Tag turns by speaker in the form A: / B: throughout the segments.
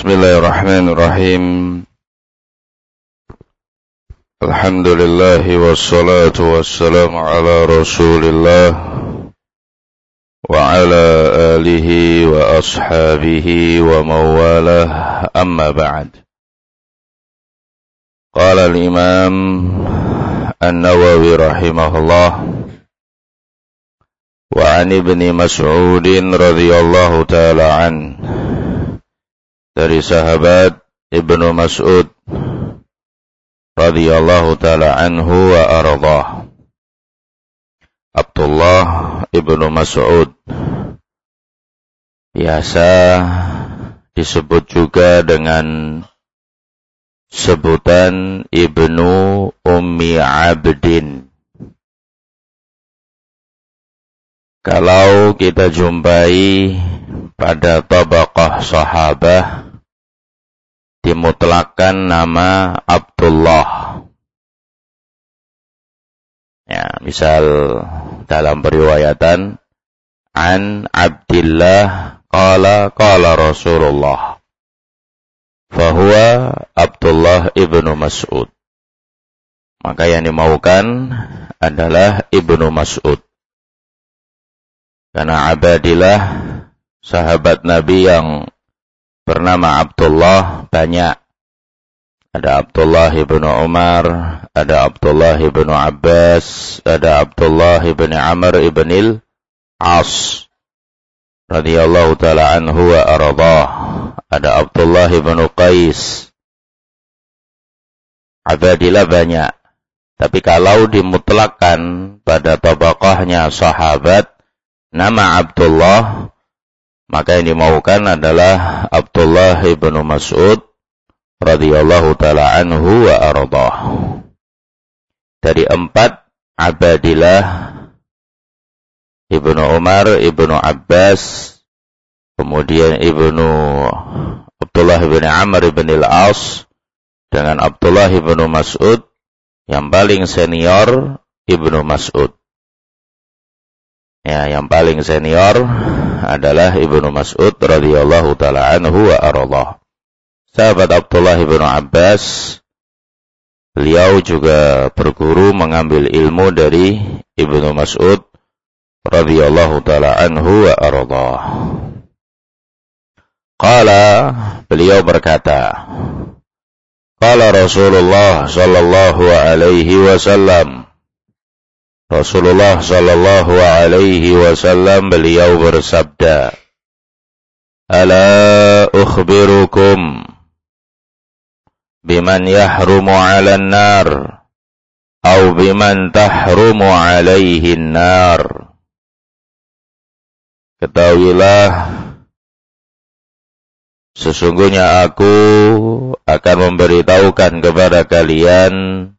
A: Bismillahirrahmanirrahim. Alhamdulillah wassalatu wassalamu ala Rasulillah wa ala alihi wa ashabihi wa mawalah, amma ba'd. Qala al-Imam An-Nawawi rahimahullah wa an Ibni Mas'udin radhiyallahu ta'ala an, dari sahabat Ibnu Mas'ud radhiyallahu ta'ala anhu wa ardhah. Abdullah Ibnu Mas'ud biasa disebut juga dengan sebutan Ibnu Ummi Abdin. Kalau kita jumpai pada tabaqah sahabah dimutlakkan nama Abdullah. Ya, misal dalam periwayatan an Abdillah qala Rasulullah, fahuwa Abdullah ibnu Mas'ud. Maka yang dimaukan adalah Ibnu Mas'ud. Karena Abadillah, sahabat Nabi yang bernama Abdullah banyak. Ada Abdullah ibnu Umar, ada Abdullah ibnu Abbas, ada Abdullah ibnu Amr ibn al-As radhiyallahu ta'ala anhu wa ardhah. Ada Abdullah ibnu Qais. Abadillah banyak. Tapi kalau dimutlakkan pada tabaqahnya sahabat nama Abdullah, maka yang dimaukan adalah Abdullah ibnu Mas'ud radhiyallahu ta'ala anhu wa ardhah. Dari 4 Abadillah, Ibnu Umar, Ibnu Abbas, kemudian Ibnu Abdullah ibn Amr ibn al-As, dengan Abdullah ibnu Mas'ud, yang paling senior Ibnu Mas'ud. Ya, yang paling senior adalah Ibnu Mas'ud radhiyallahu ta'ala anhu wa ardhah. Sahabat Abdullah ibnu Abbas, beliau juga berguru mengambil ilmu dari Ibnu Mas'ud radhiyallahu ta'ala anhu wa ardhah. Qala, beliau berkata, qala Rasulullah sallallahu alaihi wasallam. Rasulullah sallallahu alaihi wasallam beliau bersabda, ala ukhbirukum biman yahrumu 'alan nar au biman tahrumu 'alaihi nar. Ketahuilah, sesungguhnya aku akan memberitahukan kepada kalian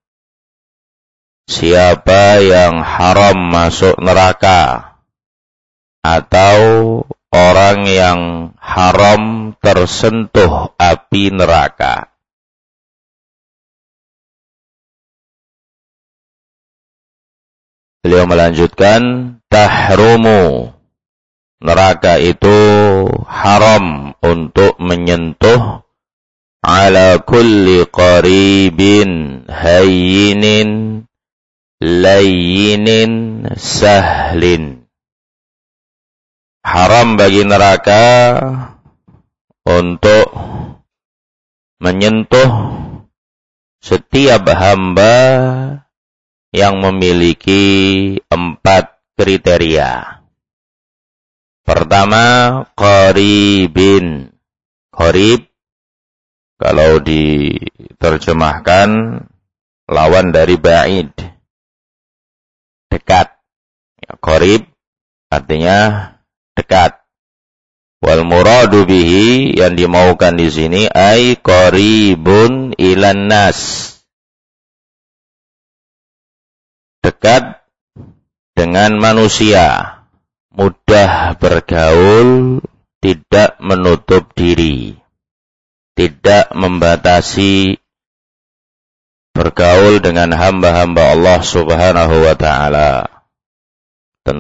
A: siapa yang haram masuk neraka atau orang yang haram tersentuh api neraka. Beliau melanjutkan, tahrumu, neraka itu haram untuk menyentuh, ala kulli qaribin hayyinin layyinin sahlin. Haram bagi neraka untuk menyentuh setiap hamba yang memiliki 4 kriteria. Pertama, qaribin. Qarib, kalau diterjemahkan, lawan dari ba'id, dekat. Ya, qarib artinya dekat. Wal muradu bihi, yang dimaukan di sini, ay qaribun ilan nas, dekat dengan manusia, mudah bergaul, tidak menutup diri, tidak membatasi bergaul dengan hamba-hamba Allah Subhanahu wa ta'ala.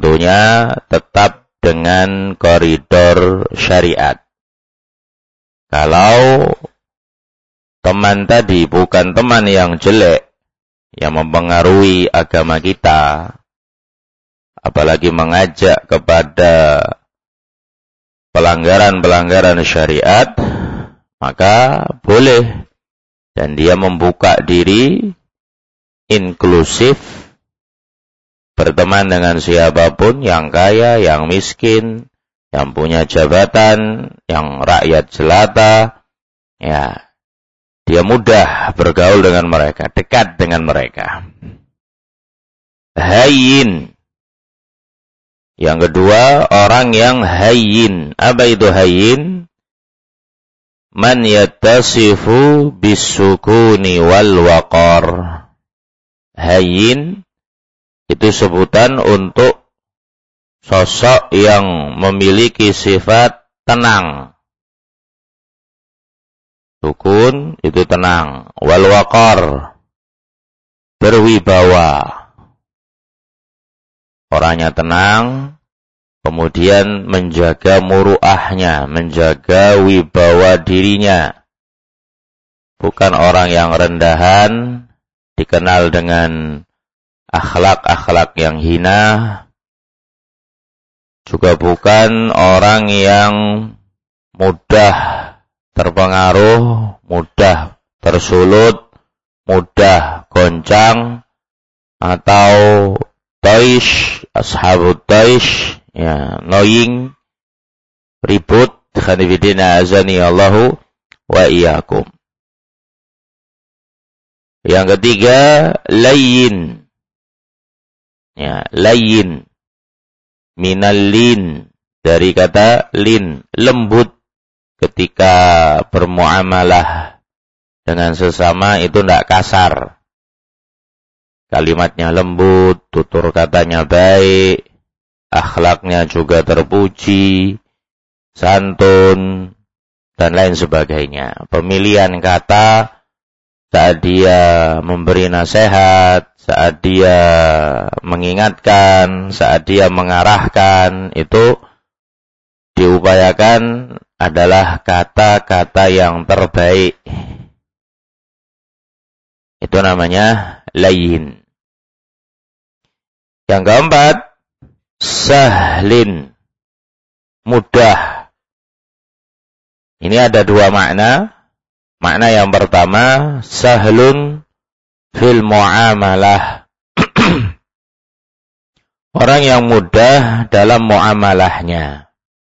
A: Tentunya tetap dengan koridor syariat. Kalau teman tadi bukan teman yang jelek, yang mempengaruhi agama kita, apalagi mengajak kepada pelanggaran-pelanggaran syariat, maka boleh. Dan dia membuka diri inklusif, berteman dengan siapapun, yang kaya, yang miskin, yang punya jabatan, yang rakyat jelata, ya, dia mudah bergaul dengan mereka, dekat dengan mereka. Hayyin. Yang kedua, orang yang hayyin. Apa itu hayyin? Man yattasifu bisukuni wal waqar. Hayyin itu sebutan untuk sosok yang memiliki sifat tenang. Sukun itu tenang. Wal waqar, berwibawa. Orangnya tenang, kemudian menjaga muruahnya, menjaga wibawa dirinya. Bukan orang yang rendahan, dikenal dengan akhlak-akhlak yang hina. Juga bukan orang yang mudah terpengaruh, mudah tersulut, mudah goncang, atau taish, ashabut taish, ya, annoying, ribut, khanifidina azani Allahu wa iyyakum. Yang ketiga, layyin. Ya, layyin. Minal lin, dari kata lin, lembut. Ketika bermuamalah dengan sesama itu tidak kasar. Kalimatnya lembut, tutur katanya baik, akhlaknya juga terpuji, santun, dan lain sebagainya. Pemilihan kata saat dia memberi nasihat, saat dia mengingatkan, saat dia mengarahkan, itu diupayakan adalah kata-kata yang terbaik. Itu namanya layyin. Yang keempat, sahlin, mudah. Ini ada dua makna. Makna yang pertama, sahlun fil muamalah. Orang yang mudah dalam muamalahnya.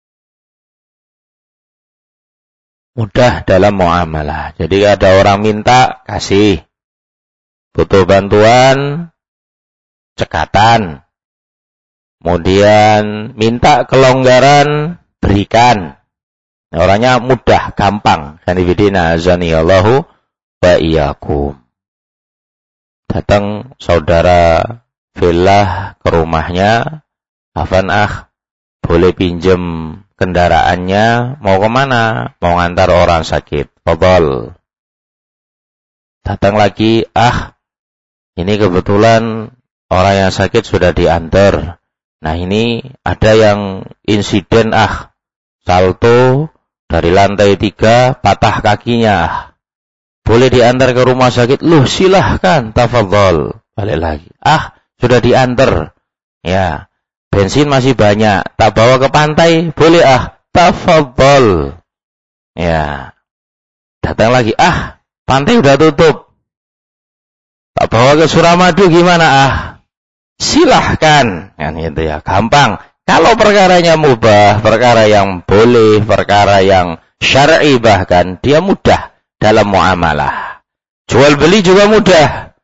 A: Mudah dalam muamalah. Jadi ada orang minta, kasih. Butuh bantuan, cekatan. Kemudian minta kelonggaran, berikan. Orangnya mudah, gampang. Kanibidina azani Allahu wa iyyakum. Datang saudara filah ke rumahnya, afan boleh pinjem kendaraannya, mau kemana? Mau ngantar orang sakit. Fadhal. Datang lagi, ini kebetulan orang yang sakit sudah diantar. Nah ini ada yang insiden salto dari lantai 3, patah kakinya. Boleh diantar ke rumah sakit? Loh silahkan, tafadhal. Balik lagi. Sudah diantar. Ya, bensin masih banyak. Tak bawa ke pantai? Boleh tafadhal. Ya. Datang lagi. Pantai udah tutup. Tak bawa ke Suramadu gimana? Silahkan. Kan itu ya, gampang. Kalau perkaranya mubah, perkara yang boleh, perkara yang syar'i bahkan, dia mudah dalam muamalah. Jual beli juga mudah.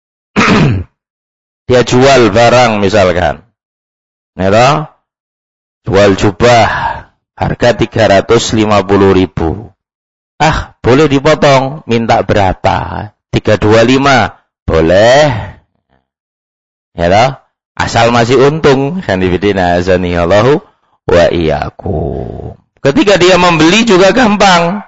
A: Dia jual barang misalkan. Jual jubah harga 350.000. Boleh dipotong, minta berapa? 325. Boleh. Asal masih untung. Khanifidina azani Allahu wa iyyakum. Ketika dia membeli juga gampang.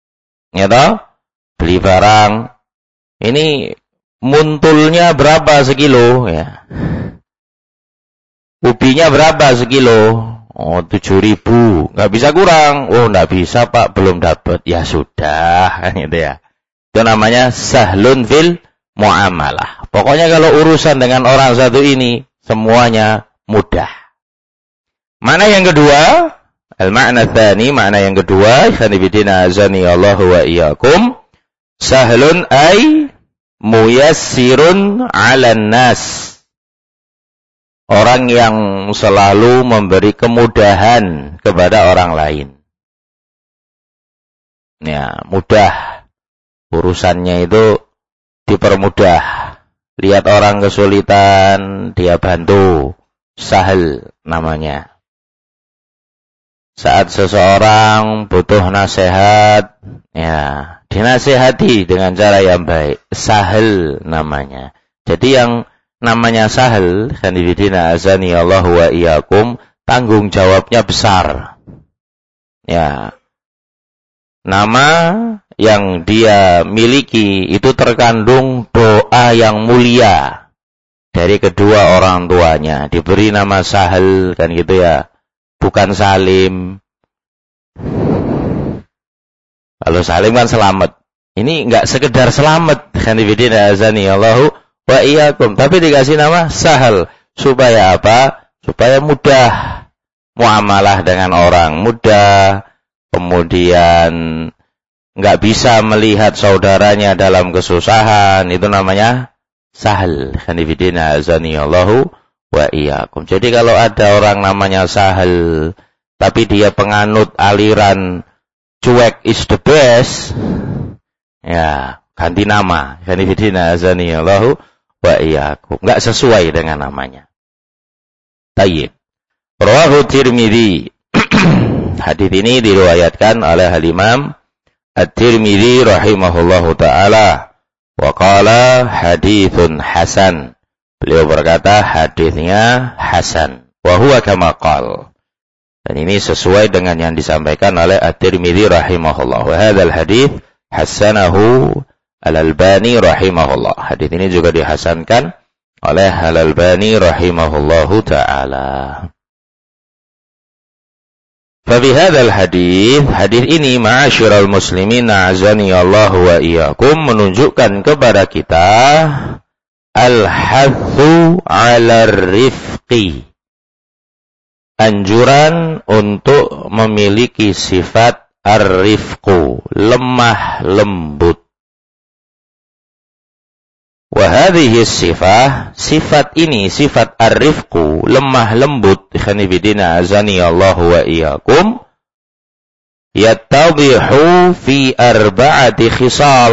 A: Beli barang. Ini muntulnya berapa sekilo? Ya. Ubinya berapa sekilo? Oh, 7.000. Nggak bisa kurang. Oh, nggak bisa Pak, belum dapat. Ya sudah, kan gitu ya. Itu namanya sahlun fil muamalah. Pokoknya kalau urusan dengan orang satu ini, semuanya mudah. Mana yang kedua? Al-ma'na tsani, makna yang kedua, khanibidina azani Allah wa iyyakum. Sahlun ay muyassirun 'alan nas. Orang yang selalu memberi kemudahan kepada orang lain. Ya, mudah. Urusannya itu dipermudah. Lihat orang kesulitan, dia bantu. Sahal namanya. Saat seseorang butuh nasihat, ya, dinasihati dengan cara yang baik. Sahal namanya. Jadi yang namanya sahal, khanifidina azani Allah wa iyyakum, tanggung jawabnya besar. Ya. Nama yang dia miliki itu terkandung doa yang mulia dari kedua orang tuanya. Diberi nama Sahal, kan gitu ya. Bukan Salim. Kalau Salim kan selamat. Ini enggak sekedar selamat, khanifidina azani Allah wa iyyakum, tapi dikasih nama Sahal. Supaya apa? Supaya mudah muamalah dengan orang, mudah. Kemudian enggak bisa melihat saudaranya dalam kesusahan, itu namanya Sahal. Khanifidina azani Allahu wa iyyakum. Jadi kalau ada orang namanya Sahal, tapi dia penganut aliran cuek is the best, ya ganti nama. Khanifidina azani Allahu wa iyyakum. Enggak sesuai dengan namanya. Tayyib. Rawahu Tirmidzi. Hadis ini diriwayatkan oleh Al-Imam At-Tirmidzi rahimahullahu taala. Wa qala haditsun hasan. Beliau berkata hadisnya hasan. Wa huwa kama qala. Dan ini sesuai dengan yang disampaikan oleh At-Tirmidzi rahimahullah. Wa hadzal hadits hasanahu Al-Albani rahimahullah. Hadis ini juga dihasankan oleh Al-Albani rahimahullahu taala. Fabihadzal hadits, hadis ini ma'asyiral muslimin a'azani Allah wa iyyakum, menunjukkan kepada kita al-hathu 'alar rifqi. Anjuran untuk memiliki sifat ar-rifqu, lemah lembut. Wahadhihi sifat ini, sifat ar-rifqu, lemah lembut, khanifidina azani Allah wa iyyakum, yattabihu fi arba'ati khisal,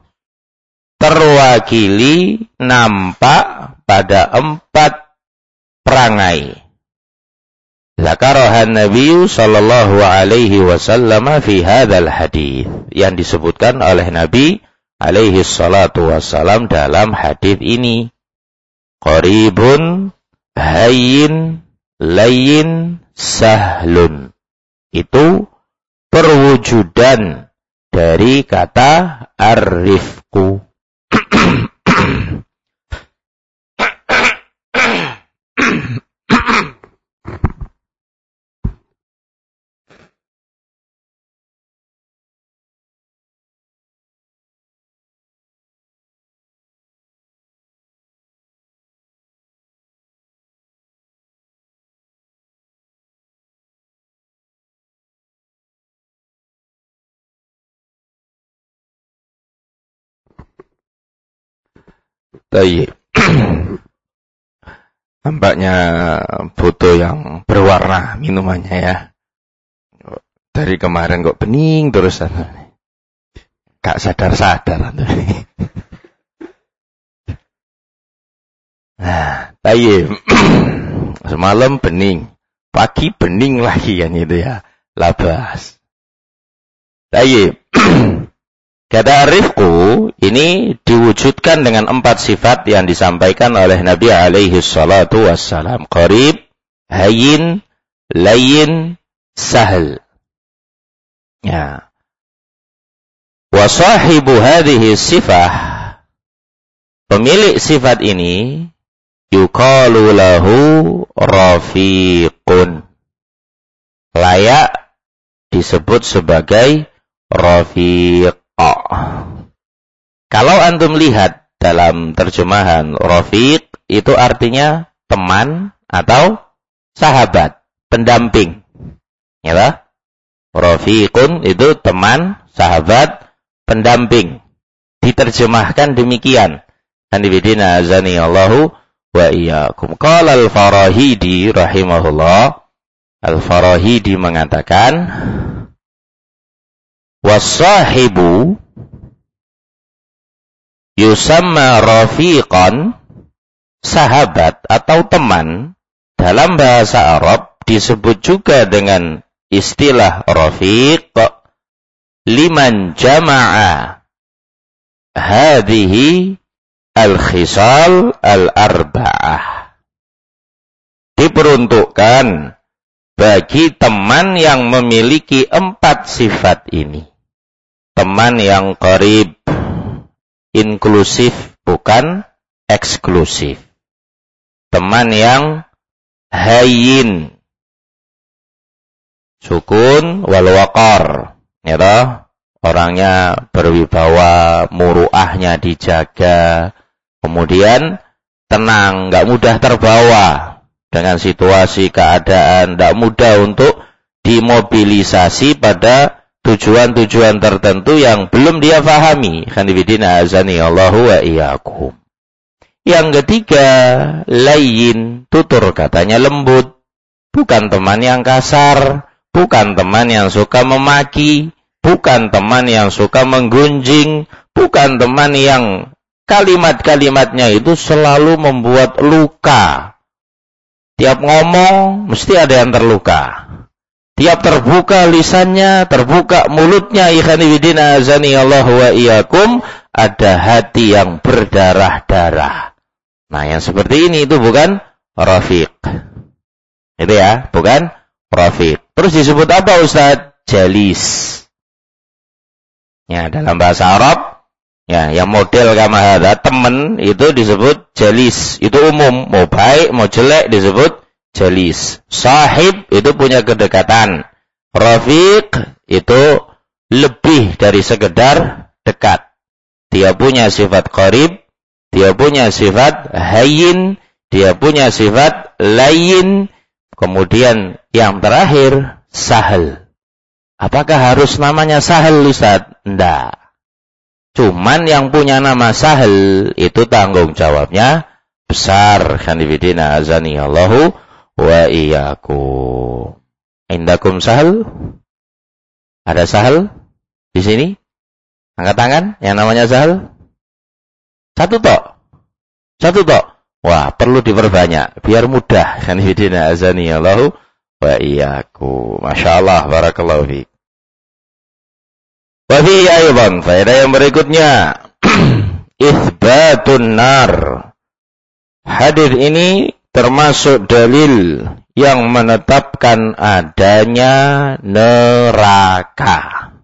A: terwakili, nampak pada 4 perangai. Zakarahan Nabi sallallahu alaihi wasallam fi hadzal hadis, yang disebutkan oleh Nabi alaihi salatu wassalam dalam hadis ini. Qaribun, hayyin, layyin, sahlun. Itu perwujudan dari kata ar-rifqu. Tayyib. Nampaknya butuh yang berwarna minumannya ya. Dari kemarin kok bening terus. Gak sadar-sadar. Nah, tayyib. Semalam bening, pagi bening lagi kan itu ya. Labas. Tayyib. Kata rifqu ini diwujudkan dengan 4 sifat yang disampaikan oleh Nabi alaihi salatu wassalam. Qarib, hayyin, layyin, sahl. Ya. Wa sahibu hadhihi sifah, pemilik sifat ini, yuqalu lahu rafiqun. layak disebut sebagai rafiq. Kalau antum lihat dalam terjemahan rafiq, itu artinya teman atau sahabat, pendamping. Ya, rafiqun itu teman, sahabat, pendamping. Diterjemahkan demikian. Hanifidina azani Allahu wa iyyakum. Qala al-Farahidi rahimahullah. Al-Farahidi mengatakan, was-sahibu yusamma rafiqan, sahabat atau teman dalam bahasa Arab disebut juga dengan istilah rafiq liman jama'a hadhihi al-khisal al-arba'ah. Diperuntukkan bagi teman yang memiliki 4 sifat ini. Teman yang qarib, inklusif, bukan eksklusif. Teman yang hayyin, sukun wal waqar, ya toh? Orangnya berwibawa, muruahnya dijaga, kemudian tenang, enggak mudah terbawa dengan situasi keadaan, enggak mudah untuk dimobilisasi pada tujuan-tujuan tertentu yang belum dia fahami. Khanifidina azani Allahu wa iyyakum. Yang ketiga, layyin, tutur katanya lembut. Bukan teman yang kasar, bukan teman yang suka memaki, bukan teman yang suka menggunjing, bukan teman yang kalimat-kalimatnya itu selalu membuat luka. Tiap ngomong mesti ada yang terluka. Tiap terbuka lisannya, terbuka mulutnya, ikhwanifidina azani Allah wa iyyakum, ada hati yang berdarah-darah. Nah, yang seperti ini itu bukan rafiq. Itu ya, bukan rafiq. Terus disebut apa Ustaz? Jalis. Ya, dalam bahasa Arab, ya, yang model kama hadza, teman itu disebut jalis. Itu umum, mau baik, mau jelek disebut jalis. Sahib itu punya kedekatan. Rafiq itu lebih dari sekedar dekat. Dia punya sifat qarib, dia punya sifat hayyin, dia punya sifat layyin. Kemudian yang terakhir, sahal. Apakah harus namanya sahal, Ustaz? Enggak. Cuman yang punya nama sahal itu tanggung jawabnya besar. Khanifidina azani Allahu wa iyyakum. Indakum sahal? Ada sahal di sini? Angkat tangan yang namanya sahal. Satu tok. Wah, perlu diperbanyak biar mudah. Khanifidina azani Allahu wa iyyakum. Masyaallah, barakallahu fiik. Wa fi aidan, faedah yang berikutnya, itsbatun nar. Hadis ini termasuk dalil yang menetapkan adanya neraka.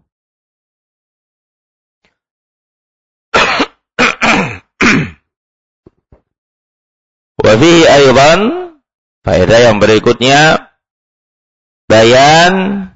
A: Wa fihi aidan, faedah yang berikutnya, bayan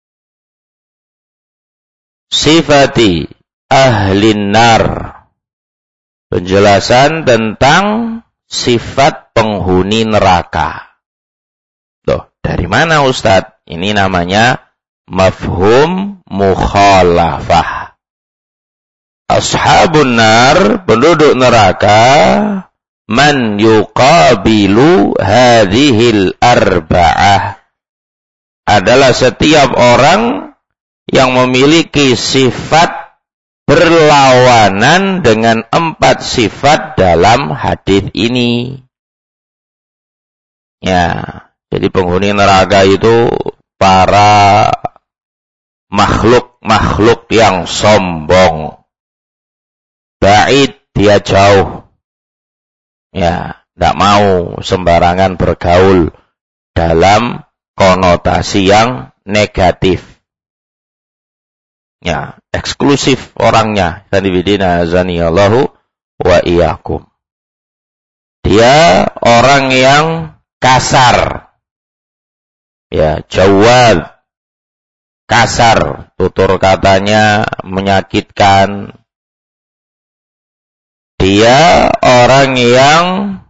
A: sifati ahlin nar. Penjelasan tentang sifat penghuni neraka. Loh, dari mana Ustadz? Ini namanya mafhum mukhalafah. Ashabun nar, penduduk neraka, man yuqabilu hadhil arba'ah, adalah setiap orang yang memiliki sifat berlawanan dengan 4 sifat dalam hadis ini. Ya, jadi penghuni neraka itu para makhluk-makhluk yang sombong. Ba'id, dia jauh. Ya, tidak mau sembarangan bergaul dalam konotasi yang negatif. Ya, eksklusif orangnya. Khanifidina azani Allahu wa iyyakum. Dia orang yang kasar. Ya, jawad. kasar, tutur katanya menyakitkan. Dia orang yang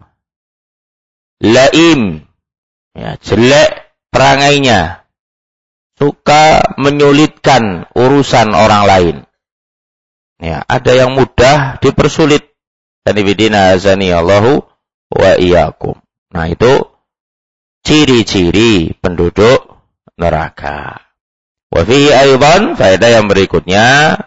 A: laim, ya, jelek perangainya, suka menyulitkan urusan orang lain. Ya, ada yang mudah dipersulit. Sanibidina azani Allahu wa iyyakum. Nah, itu ciri-ciri penduduk neraka. Wa fihi aidan, faedah yang berikutnya,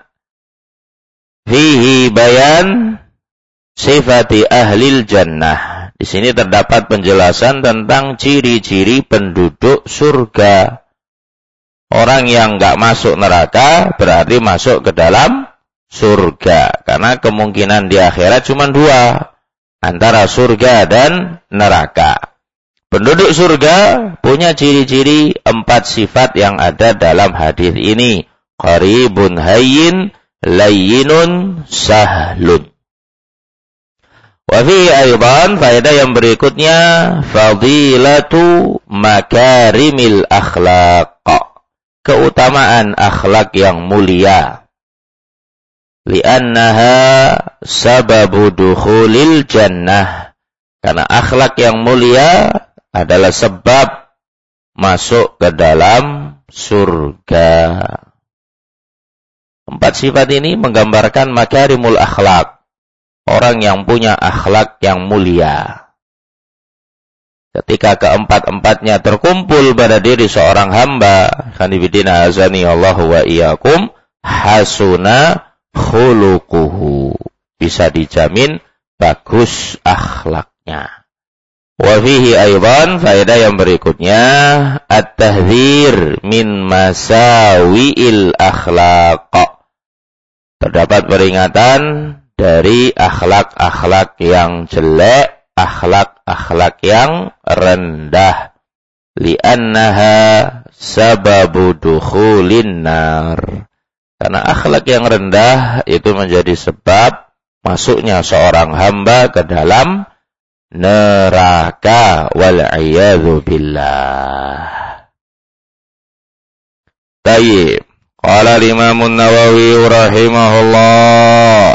A: fihi bayan sifati ahlil jannah. Di sini terdapat penjelasan tentang ciri-ciri penduduk surga. Orang yang enggak masuk neraka berarti masuk ke dalam surga. Karena kemungkinan di akhirat cuma dua, antara surga dan neraka. Penduduk surga punya ciri-ciri 4 sifat yang ada dalam hadis ini. Qaribun hayyin, layyinun sahlun. Wa fi aidan, faedah yang berikutnya, fadilatu makarimil akhlaq. Keutamaan akhlak yang mulia. Li'annaha sababu dukhulil jannah. Karena akhlak yang mulia adalah sebab masuk ke dalam surga. 4 sifat ini menggambarkan makarimul akhlak. Orang yang punya akhlak yang mulia. Ketika keempat-empatnya terkumpul pada diri seorang hamba, khanibidina azani Allahu wa iyyakum, hasuna khuluquhu. Bisa dijamin bagus akhlaknya. Wa fihi aidan, faedah yang berikutnya, at-tahdzir min masawi'il akhlaq. Terdapat peringatan dari akhlak-akhlak yang jelek, akhlak-akhlak yang rendah. Li'annaha sababu dukhulin nar. Karena akhlak yang rendah itu menjadi sebab masuknya seorang hamba ke dalam neraka. Wal'iyadzu billah. Tayyib. Qala al-Imam an-Nawawi rahimahullah.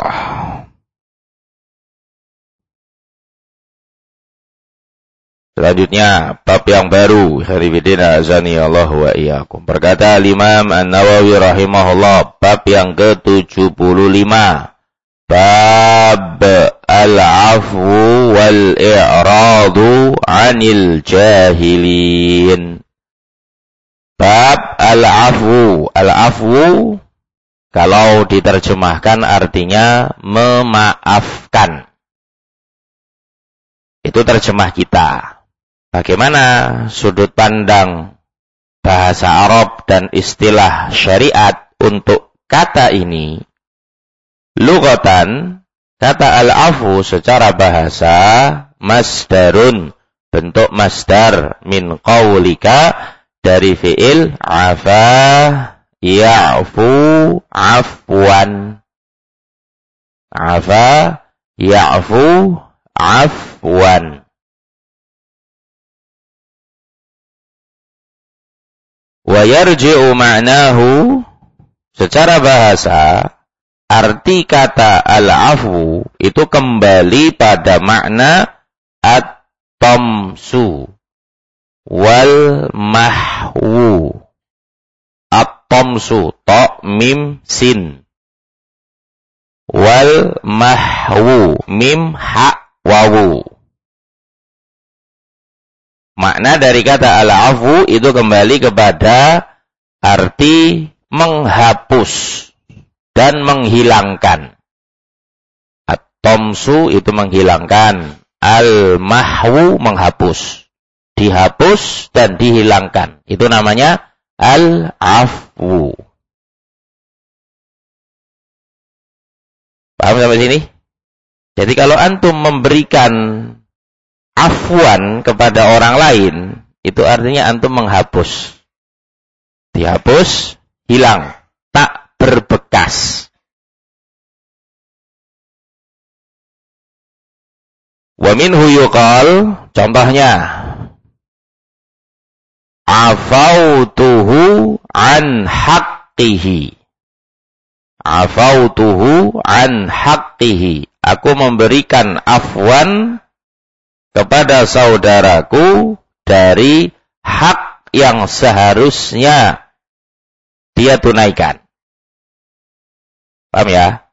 A: Selanjutnya, bab yang baru. Kharibidina azani Allah wa iyyakum. Berkata Imam An-Nawawi rahimahullah, bab yang ke-75. Bab al-afwu wal-i'radu 'anil jahilin. Bab al-afwu. Al-afwu kalau diterjemahkan artinya memaafkan. Itu terjemah kita. Bagaimana sudut pandang bahasa Arab dan istilah syariat untuk kata ini? Lughatan, kata al-afu secara bahasa masdarun, bentuk masdar, min qaulika, dari fi'il afa ya'fu afwan. Afa ya'fu afwan. Wa yarji'u ma'nahu, secara bahasa arti kata al-afwu itu kembali pada makna at-tamsu wal mahwu. At-tamsu, ta mim sin, wal mahwu, mim ha wawu. Makna dari kata al-afwu itu kembali kepada arti menghapus dan menghilangkan. At-tamsu itu menghilangkan, al-mahwu menghapus. Dihapus dan dihilangkan. Itu namanya al-afwu. Paham sampai sini? Jadi kalau antum memberikan afwan kepada orang lain, itu artinya antum menghapus. Dihapus, hilang, tak berbekas. Wa minhu yuqal, contohnya, Afautuhu an haqqihi. Afautuhu an haqqihi. Aku memberikan afwan kepada saudaraku dari hak yang seharusnya dia tunaikan. Paham ya?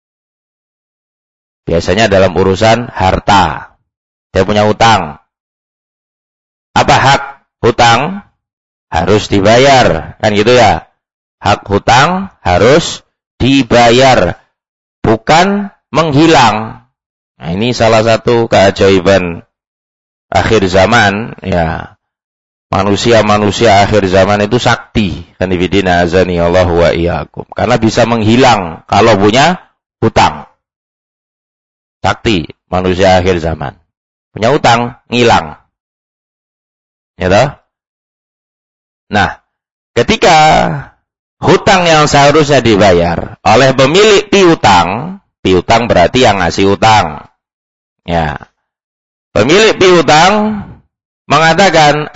A: Biasanya dalam urusan harta. Dia punya hutang. Apa hak hutang? Harus dibayar. Kan gitu ya? Hak hutang harus dibayar. Bukan menghilang. Nah, ini salah satu keajaiban akhir zaman. Ya, manusia-manusia akhir zaman itu sakti. Kanibidina azani Allah wa iyyakum. Karena bisa menghilang kalau punya hutang. Sakti manusia akhir zaman. Punya hutang, ngilang. Ya toh? Nah, ketika hutang yang seharusnya dibayar oleh pemilik piutang, piutang berarti yang ngasih hutang. Ya. Pemilik piutang mengatakan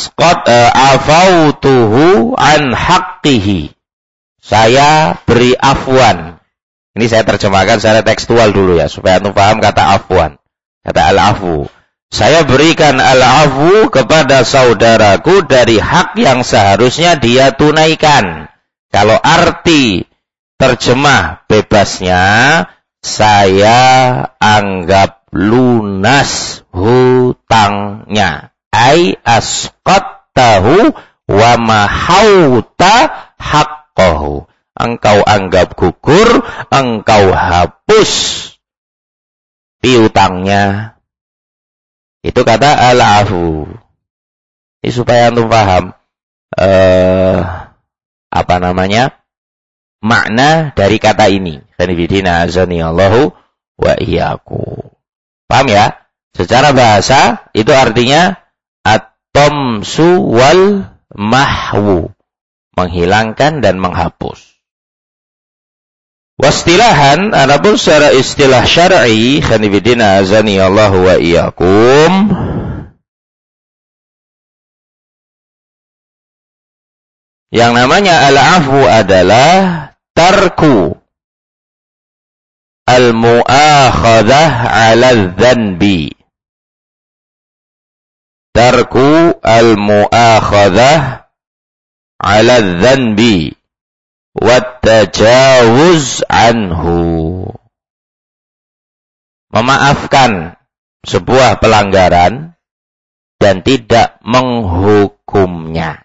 A: afautuhu an haqqihi. Saya beri afwan. Ini saya terjemahkan secara tekstual dulu ya supaya antum paham kata afwan. Kata al-afu. Saya berikan al-afu kepada saudaraku dari hak yang seharusnya dia tunaikan. Kalau arti terjemah bebasnya, saya anggap lunas hutangnya. Ai asqattahu wa mahauta haqqahu. Engkau anggap gugur, engkau hapus piutangnya. Itu kata al-afu. Ini supaya antum paham makna dari kata ini. Kanibidina azani Allahu wa iyyakum. Paham ya? Secara bahasa itu artinya at-tamsu wal mahwu. Menghilangkan dan menghapus. Wastilahan, adapun secara istilah syar'i, kanibidina azani Allahu wa iyyakum, yang namanya al-afu adalah tarku al-mu'akhadah 'ala dzanbi. Tarku al-mu'akhadah 'ala dzanbi wattajawuz anhu. Memaafkan sebuah pelanggaran dan tidak menghukumnya.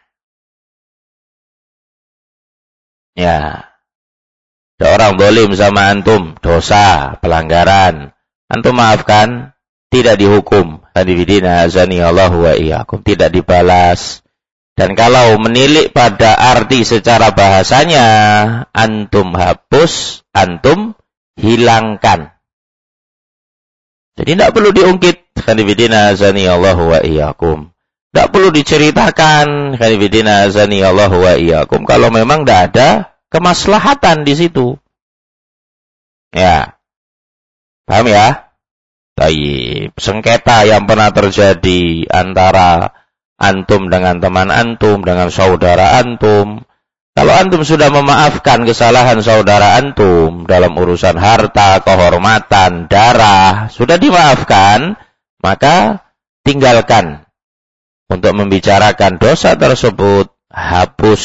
A: Ya. Ada orang zalim sama antum, dosa, pelanggaran. Antum maafkan, tidak dihukum. Hadibidina azani Allahu wa iyyakum, tidak dibalas. Dan kalau menilik pada arti secara bahasanya, antum hapus, antum hilangkan. Jadi tidak perlu diungkit. Hadibidina azani Allahu wa iyyakum. Tidak perlu diceritakan. Hadibidina azani Allahu wa iyyakum. Kalau memang tidak ada kemaslahatan di situ. Ya. Paham ya? Tayyib. Sengketa yang pernah terjadi antara antum dengan teman antum, dengan saudara antum. Kalau antum sudah memaafkan kesalahan saudara antum dalam urusan harta, kehormatan, darah, sudah dimaafkan, maka tinggalkan untuk membicarakan dosa tersebut, hapus.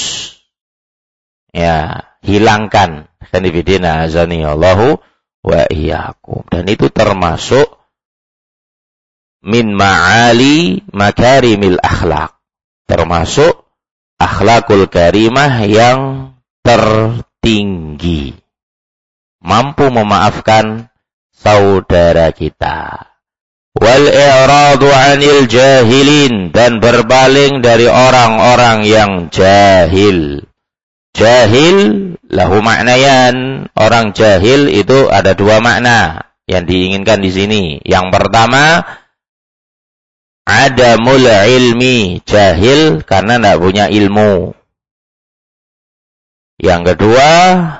A: Ya, hilangkan. Kanibidina azani Allahu wa iyyakum. Dan itu termasuk min ma'ali makarimil akhlak. Termasuk akhlakul karimah yang tertinggi. Mampu memaafkan saudara kita. Wal i'radu 'anil jahilin, dan berpaling dari orang-orang yang jahil. Jahil lahu ma'nayan. Orang jahil itu ada dua makna yang diinginkan di sini. Yang pertama, adamul ilmi, jahil karena tidak punya ilmu. Yang kedua,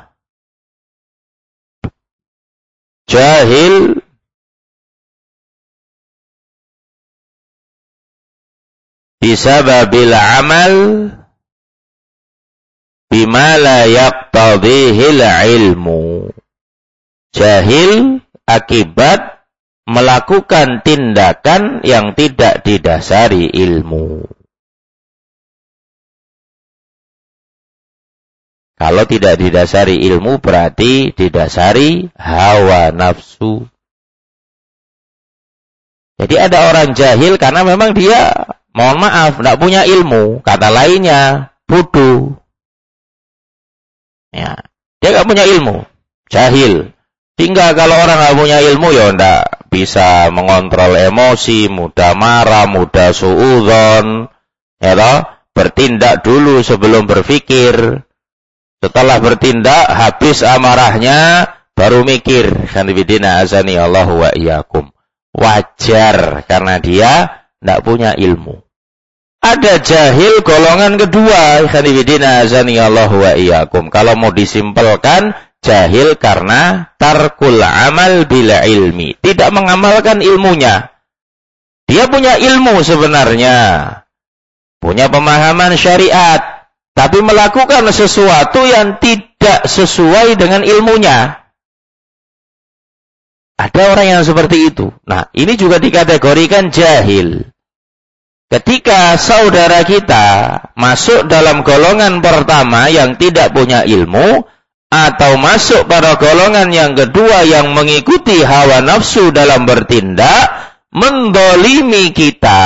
A: jahil bisababil amal bima la yaqtadihil ilmu. Jahil akibat melakukan tindakan yang tidak didasari ilmu. Kalau tidak didasari ilmu berarti didasari hawa nafsu. Jadi ada orang jahil karena memang dia, mohon maaf, tidak punya ilmu. Kata lainnya, bodoh. Ya, dia tidak punya ilmu, jahil. Sehingga kalau orang tidak punya ilmu, ya tidak bisa mengontrol emosi, mudah marah, mudah suudzon, ya toh, bertindak dulu sebelum berpikir. Setelah bertindak, habis amarahnya, baru mikir. Khanifidina azani Allahu wa iyyakum. Wajar, karena dia tidak punya ilmu. Ada jahil golongan kedua. Khanifidina azani Allahu wa iyyakum. Kalau mau disimpelkan, jahil karena tarkul amal bila ilmi. Tidak mengamalkan ilmunya. Dia punya ilmu sebenarnya. Punya pemahaman syariat. Tapi melakukan sesuatu yang tidak sesuai dengan ilmunya. Ada orang yang seperti itu. Nah, ini juga dikategorikan jahil. Ketika saudara kita masuk dalam golongan pertama yang tidak punya ilmu, atau masuk pada golongan yang kedua yang mengikuti hawa nafsu dalam bertindak, mendolimi kita,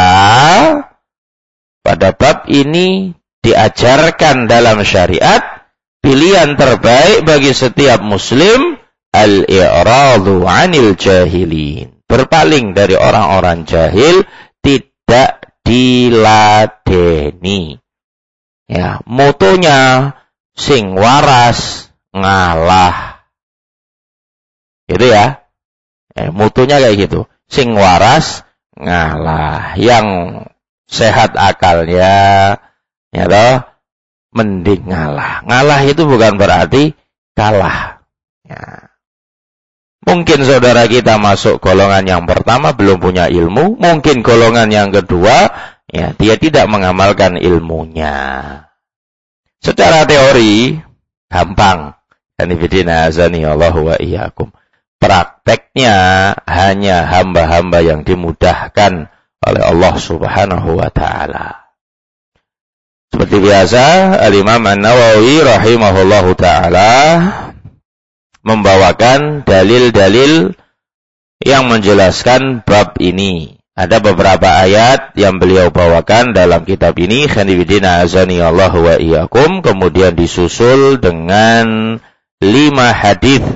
A: pada bab ini diajarkan dalam syariat, pilihan terbaik bagi setiap muslim, al-i'radu 'anil jahilin. Berpaling dari orang-orang jahil, tidak diladeni. Ya, motonya sing waras ngalah. Gitu ya. Motonya kayak gitu. Sing waras ngalah. Yang sehat akalnya, ya toh, mending ngalah. Ngalah itu bukan berarti kalah. Ya. Mungkin saudara kita masuk golongan yang pertama belum punya ilmu, mungkin golongan yang kedua, ya, dia tidak mengamalkan ilmunya. Secara teori gampang. Kanifidina azani Allahu wa iyyakum. Prakteknya hanya hamba-hamba yang dimudahkan oleh Allah Subhanahu wa taala. Seperti biasa, Al-Imam An-Nawawi rahimahullahu ta'ala membawakan dalil-dalil yang menjelaskan bab ini. Ada beberapa ayat yang beliau bawakan dalam kitab ini, Khanifidina azani Allahu wa iyyakum, kemudian disusul dengan 5 hadis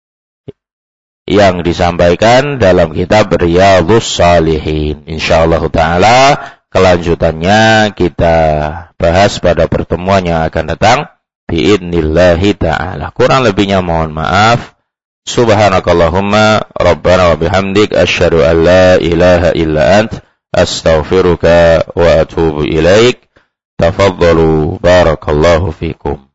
A: yang disampaikan dalam kitab Riyadhus Shalihin. Insyaallah ta'ala kelanjutannya kita bahas pada pertemuan yang akan datang. Bi'idnillahi ta'ala. Kurang lebihnya mohon maaf. Subhanakallahumma rabbana wa bihamdik asyhadu an la ilaha illa ant astaghfiruka wa atubu ilaik. Tafadhalu barakallahu fikum.